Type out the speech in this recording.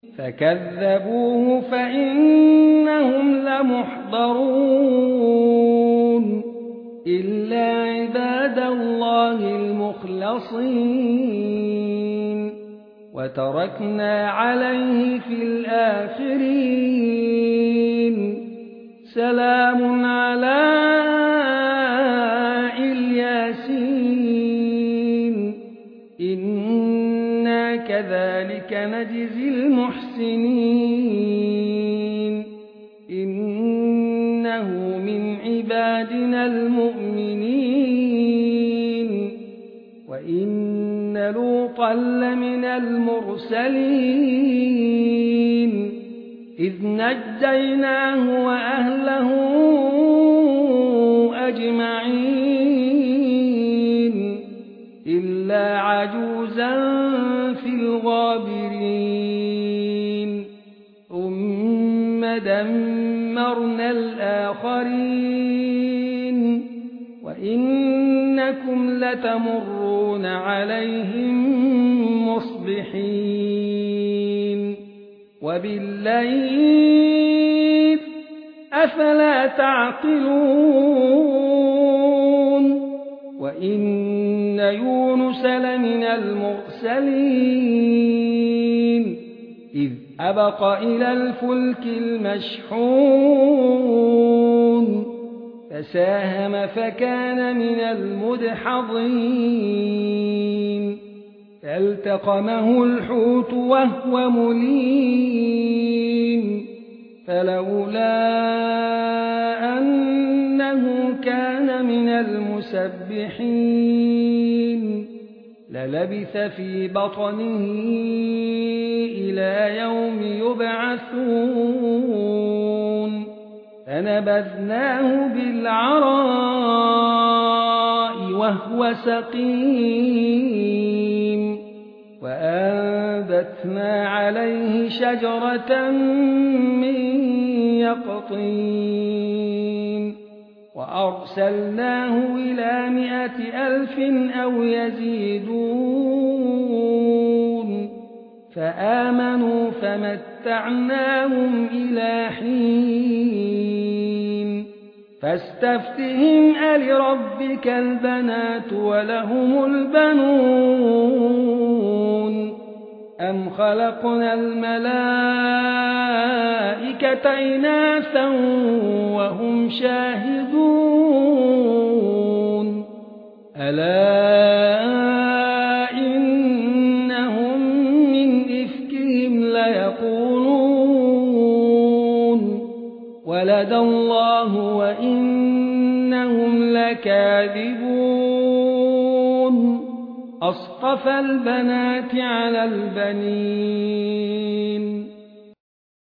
فكذبوه فإنهم لمحضرون إلا عباد الله المخلصين وتركنا عليه في الآخرين سلام على الياسين إنا كذلك نجزي المحسنين إنه من عبادنا المؤمنين وإن لوطا لمن المرسلين إذ نجيناه وأهله أجمعين إلا عجوزا في الغابرين ثم دمرنا الآخرين وإنكم لتمرون عليهم مصبحين وبالليل أفلا تعقلون وإن يونس لمن المرسلين إذ أبق إلى الفلك المشحون فساهم فكان من المدحضين فالتقمه الحوت وهو مليم فلولا أنه كان من المسبحين للبث في بطنه إلى يوم يبعثون فنبذناه بالعراء وهو سقيم وأنبتنا عليه شجرة من يقطين وأرسلناه إلى 100,000 أو يزيدون فآمنوا فمتعناهم إلى حين فاستفتهم ألربك البنات ولهم البنون أم خلقنا الملائكة إناثا وهم شاهدون ألا إنهم من إفكهم ليقولون ولد الله وإنهم لكاذبون أصطفى البنات على البنين